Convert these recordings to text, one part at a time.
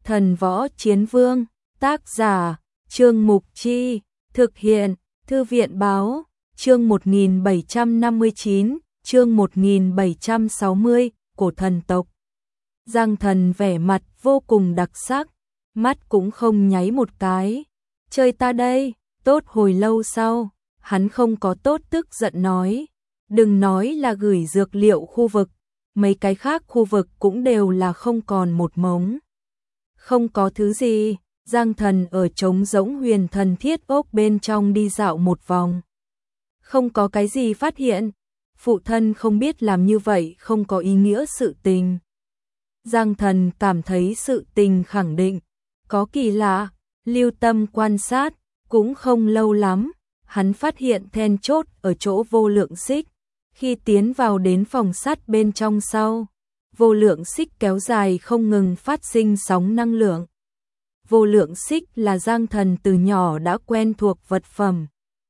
Thần Võ Chiến Vương, tác giả, Trương Mục Chi, thực hiện, Thư viện Báo, chương 1759, chương 1760, cổ thần tộc. Giang Thần vẻ mặt vô cùng đặc sắc, mắt cũng không nháy một cái. Chơi ta đây, tốt hồi lâu sau, hắn không có tốt tức giận nói. Đừng nói là gửi dược liệu khu vực, mấy cái khác khu vực cũng đều là không còn một mống. Không có thứ gì, Giang Thần ở trống rỗng huyền thần thiết ốc bên trong đi dạo một vòng. Không có cái gì phát hiện, phụ thân không biết làm như vậy không có ý nghĩa sự tình. Giang Thần cảm thấy sự tình khẳng định, có kỳ lạ, lưu tâm quan sát, cũng không lâu lắm, hắn phát hiện then chốt ở chỗ vô lượng xích. Khi tiến vào đến phòng sắt bên trong sau, vô lượng xích kéo dài không ngừng phát sinh sóng năng lượng. Vô lượng xích là Giang Thần từ nhỏ đã quen thuộc vật phẩm.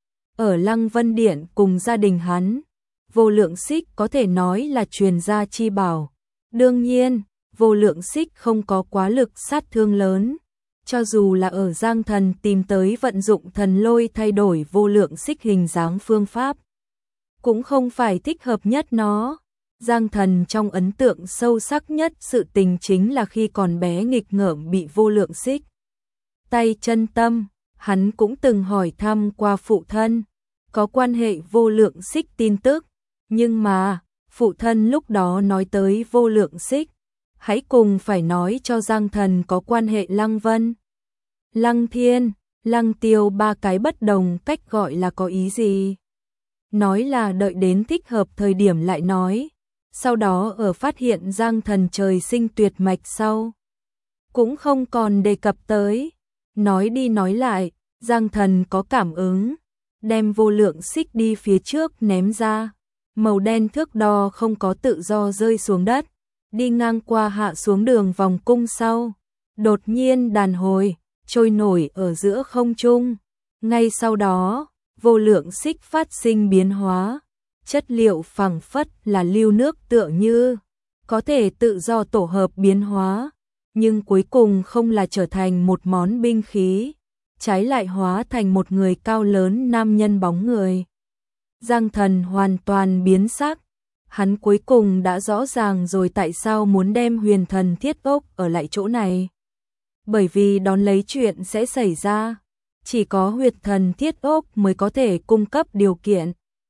Ở Lăng Vân Điện cùng gia đình hắn, vô lượng xích có thể nói là truyền gia chi bảo. Đương nhiên, vô lượng xích không có quá lực sát thương lớn. Cho dù là ở Giang Thần tìm tới vận dụng thần lôi thay đổi vô lượng xích hình dáng phương pháp, cũng không phải thích hợp nhất nó. Giang Thần trong ấn tượng sâu sắc nhất sự tình chính là khi còn bé nghịch ngợm bị vô lượng xích tay chân tâm, hắn cũng từng hỏi thăm qua phụ thân, có quan hệ vô lượng xích tin tức, nhưng mà, phụ thân lúc đó nói tới vô lượng xích, hãy cùng phải nói cho Giang Thần có quan hệ Lăng Vân, Lăng Thiên, Lăng Tiêu ba cái bất đồng cách gọi là có ý gì. Nói là đợi đến thích hợp thời điểm lại nói, sau đó ở phát hiện Giang Thần trời sinh tuyệt mạch sau, cũng không còn đề cập tới. Nói đi nói lại, Giang Thần có cảm ứng, đem vô lượng xích đi phía trước ném ra, màu đen thước đo không có tự do rơi xuống đất, đi ngang qua hạ xuống đường vòng cung sau, đột nhiên đàn hồi, trôi nổi ở giữa không trung. Ngay sau đó, vô lượng xích phát sinh biến hóa, chất liệu phẳng phất là lưu nước tựa như có thể tự do tổ hợp biến hóa, nhưng cuối cùng không là trở thành một món binh khí, trái lại hóa thành một người cao lớn nam nhân bóng người. Giang Thần hoàn toàn biến sắc, hắn cuối cùng đã rõ ràng rồi tại sao muốn đem huyền thần thiết ốc ở lại chỗ này. Bởi vì đón lấy chuyện sẽ xảy ra, chỉ có huyệt thần thiết ốc mới có thể cung cấp điều kiện.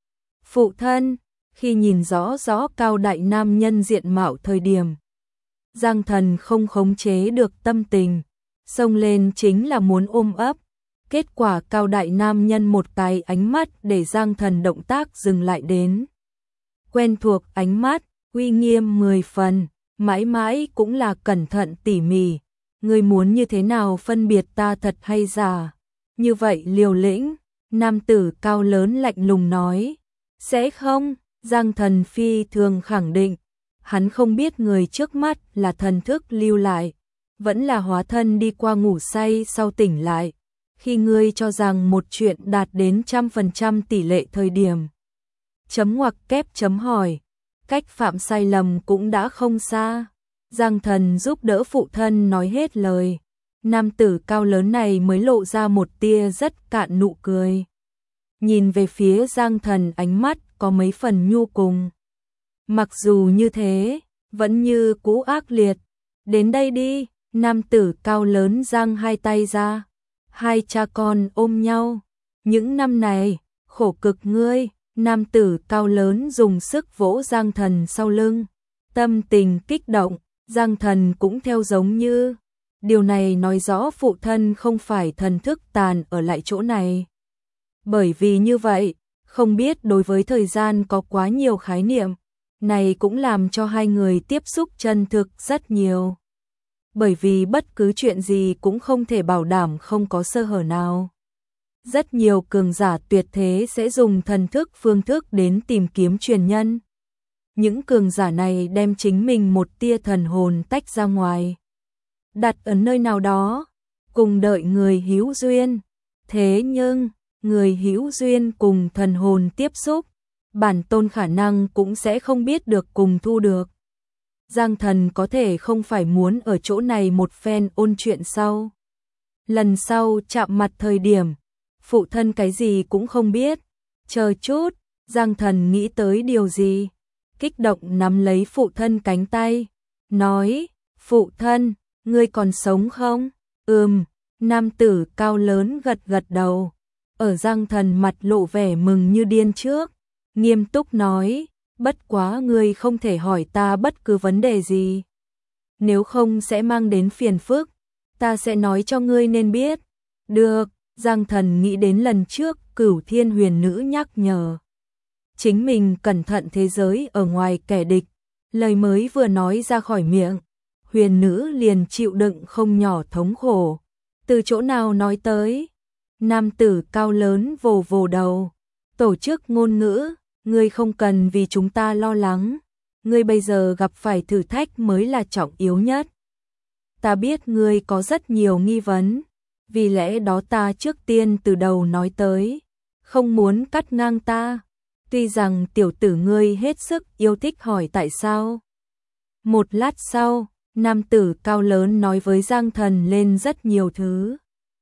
Phụ thân, khi nhìn rõ cao đại nam nhân diện mạo thời điểm, Giang Thần không khống chế được tâm tình, xông lên chính là muốn ôm ấp. Kết quả cao đại nam nhân một cái ánh mắt để Giang Thần động tác dừng lại đến. Quen thuộc ánh mắt, uy nghiêm 10 phần, mãi mãi cũng là cẩn thận tỉ mỉ. Ngươi muốn như thế nào phân biệt ta thật hay giả? Như vậy liều lĩnh, nam tử cao lớn lạnh lùng nói. Sẽ không, Giang Thần phi thường khẳng định. Hắn không biết người trước mắt là thần thức lưu lại, vẫn là hóa thân đi qua ngủ say sau tỉnh lại. Khi ngươi cho rằng một chuyện đạt đến 100% tỷ lệ thời điểm. Chấm ngoặc kép chấm hỏi, cách phạm sai lầm cũng đã không xa. Giang Thần giúp đỡ phụ thân nói hết lời. Nam tử cao lớn này mới lộ ra một tia rất cạn nụ cười. Nhìn về phía Giang Thần ánh mắt có mấy phần nhu cùng. Mặc dù như thế, vẫn như cũ ác liệt. Đến đây đi, nam tử cao lớn giang hai tay ra. Hai cha con ôm nhau. Những năm này, khổ cực ngươi, nam tử cao lớn dùng sức vỗ Giang Thần sau lưng. Tâm tình kích động, Giang Thần cũng theo giống như. Điều này nói rõ phụ thân không phải thần thức tàn ở lại chỗ này. Bởi vì như vậy, không biết đối với thời gian có quá nhiều khái niệm. Này cũng làm cho hai người tiếp xúc chân thực rất nhiều. Bởi vì bất cứ chuyện gì cũng không thể bảo đảm không có sơ hở nào. Rất nhiều cường giả tuyệt thế sẽ dùng thần thức phương thức đến tìm kiếm truyền nhân. Những cường giả này đem chính mình một tia thần hồn tách ra ngoài, đặt ở nơi nào đó, cùng đợi người hữu duyên. Thế nhưng, người hữu duyên cùng thần hồn tiếp xúc, bản tôn khả năng cũng sẽ không biết được cùng thu được. Giang Thần có thể không phải muốn ở chỗ này một phen ôn chuyện sau. Lần sau chạm mặt thời điểm, phụ thân cái gì cũng không biết. Chờ chút, Giang Thần nghĩ tới điều gì, kích động nắm lấy phụ thân cánh tay, nói, phụ thân, ngươi còn sống không? Nam tử cao lớn gật gật đầu, ở Giang Thần mặt lộ vẻ mừng như điên trước, nghiêm túc nói, bất quá ngươi không thể hỏi ta bất cứ vấn đề gì. Nếu không sẽ mang đến phiền phức, ta sẽ nói cho ngươi nên biết. Được, Giang Thần nghĩ đến lần trước Cửu Thiên Huyền Nữ nhắc nhở chính mình cẩn thận thế giới ở ngoài kẻ địch, lời mới vừa nói ra khỏi miệng, Huyền Nữ liền chịu đựng không nhỏ thống khổ. Từ chỗ nào nói tới? Nam tử cao lớn vồ vồ đầu, tổ chức ngôn ngữ, ngươi không cần vì chúng ta lo lắng, ngươi bây giờ gặp phải thử thách mới là trọng yếu nhất. Ta biết ngươi có rất nhiều nghi vấn, vì lẽ đó ta trước tiên từ đầu nói tới, không muốn cắt ngang ta. Tuy rằng tiểu tử ngươi hết sức yêu thích hỏi tại sao. Một lát sau, nam tử cao lớn nói với Giang Thần lên rất nhiều thứ.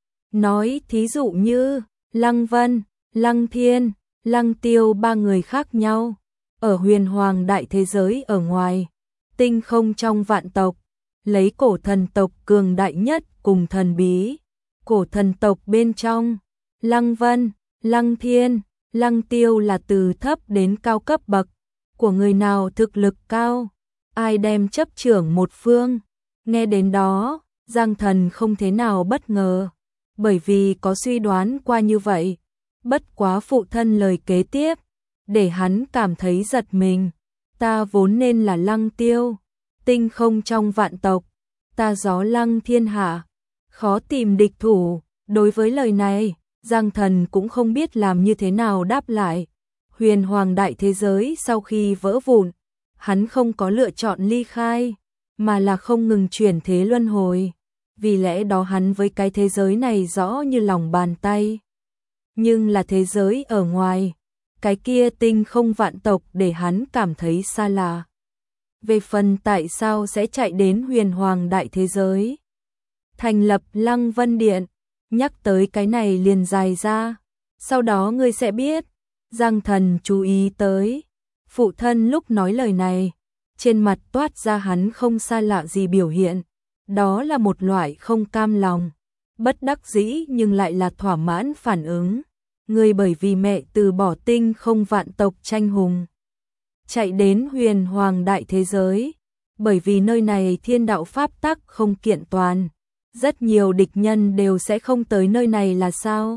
Nói thí dụ như, Lăng Vân, Lăng Thiên, Lăng Tiêu ba người khác nhau, ở huyền hoàng đại thế giới ở ngoài, tinh không trong vạn tộc, lấy cổ thần tộc cường đại nhất cùng thần bí. Cổ thần tộc bên trong, Lăng Vân, Lăng Thiên, Lăng Tiêu là từ thấp đến cao cấp bậc, của người nào thực lực cao, ai đem chấp trưởng một phương. Nghe đến đó, Giang Thần không thế nào bất ngờ, bởi vì có suy đoán qua như vậy. Bất quá phụ thân lời kế tiếp, để hắn cảm thấy giật mình. Ta vốn nên là Lăng Tiêu, tinh không trong vạn tộc, ta gió lăng thiên hạ, khó tìm địch thủ. Đối với lời này, Giang Thần cũng không biết làm như thế nào đáp lại. Huyền hoàng đại thế giới sau khi vỡ vụn, hắn không có lựa chọn ly khai, mà là không ngừng chuyển thế luân hồi. Vì lẽ đó hắn với cái thế giới này rõ như lòng bàn tay. Nhưng là thế giới ở ngoài, cái kia tinh không vạn tộc để hắn cảm thấy xa lạ. Về phần tại sao sẽ chạy đến huyền hoàng đại thế giới, thành lập Lăng Vân Điện, nhắc tới cái này liền dài ra, sau đó ngươi sẽ biết. Giang Thần chú ý tới, phụ thân lúc nói lời này, trên mặt toát ra hắn không xa lạ gì biểu hiện, đó là một loại không cam lòng, bất đắc dĩ nhưng lại là thỏa mãn phản ứng. Ngươi bởi vì mẹ từ bỏ tinh không vạn tộc tranh hùng, chạy đến huyền hoàng đại thế giới, bởi vì nơi này thiên đạo pháp tắc không kiện toàn, rất nhiều địch nhân đều sẽ không tới nơi này là sao?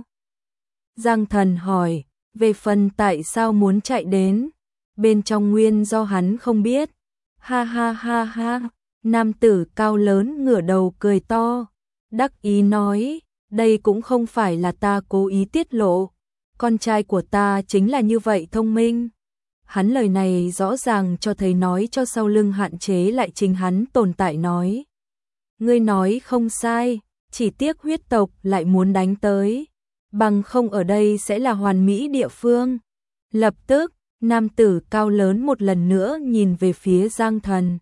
Giang Thần hỏi, về phần tại sao muốn chạy đến, bên trong nguyên do hắn không biết. Ha ha ha ha, nam tử cao lớn ngửa đầu cười to, đắc ý nói, đây cũng không phải là ta cố ý tiết lộ, con trai của ta chính là như vậy thông minh. Hắn lời này rõ ràng cho thấy nói cho sau lưng hạn chế lại chính hắn tồn tại nói. Ngươi nói không sai, chỉ tiếc huyết tộc lại muốn đánh tới, bằng không ở đây sẽ là hoàn mỹ địa phương. Lập tức, nam tử cao lớn một lần nữa nhìn về phía Giang Thần.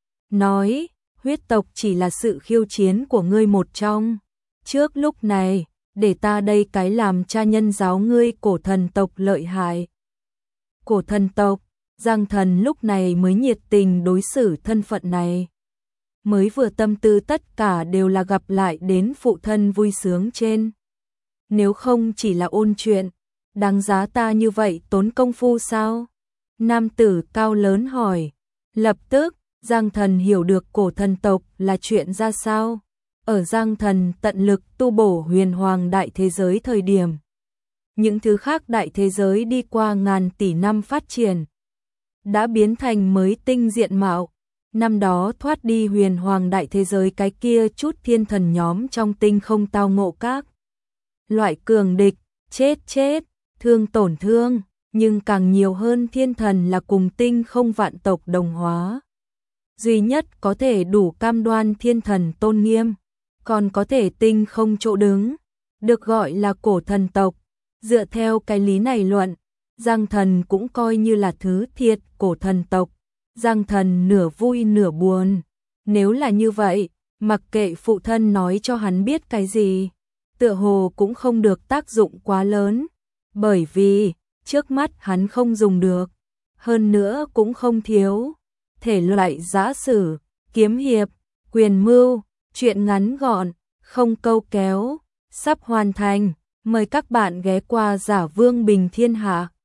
Nói, huyết tộc chỉ là sự khiêu chiến của ngươi một trong. Trước lúc này, để ta đây cái làm cha nhân giáo ngươi cổ thần tộc lợi hại. Cổ thần tộc, Giang Thần lúc này mới nhiệt tình đối xử thân phận này. Mới vừa tâm tư tất cả đều là gặp lại đến phụ thân vui sướng trên. Nếu không chỉ là ôn chuyện, đáng giá ta như vậy tốn công phu sao? Nam tử cao lớn hỏi. Lập tức, Giang Thần hiểu được cổ thần tộc là chuyện ra sao. Ở Giang Thần tận lực tu bổ huyền hoàng đại thế giới thời điểm, những thứ khác đại thế giới đi qua ngàn tỷ năm phát triển, đã biến thành mới tinh diện mạo. Năm đó thoát đi huyền hoàng đại thế giới cái kia chút thiên thần nhóm trong tinh không tao ngộ các loại cường địch, chết, thương tổn thương, nhưng càng nhiều hơn thiên thần là cùng tinh không vạn tộc đồng hóa. Duy nhất có thể đủ cam đoan thiên thần tôn nghiêm, còn có thể tinh không chỗ đứng, được gọi là cổ thần tộc. Dựa theo cái lý này luận, Giang Thần cũng coi như là thứ thiệt cổ thần tộc. Giang Thần nửa vui nửa buồn. Nếu là như vậy, mặc kệ phụ thân nói cho hắn biết cái gì, tựa hồ cũng không được tác dụng quá lớn, bởi vì trước mắt hắn không dùng được, hơn nữa cũng không thiếu thể loại giã sử, kiếm hiệp, quyền mưu, truyện ngắn gọn, không câu kéo, sắp hoàn thành. Mời các bạn ghé qua Giả Vương Bình Thiên Hạ.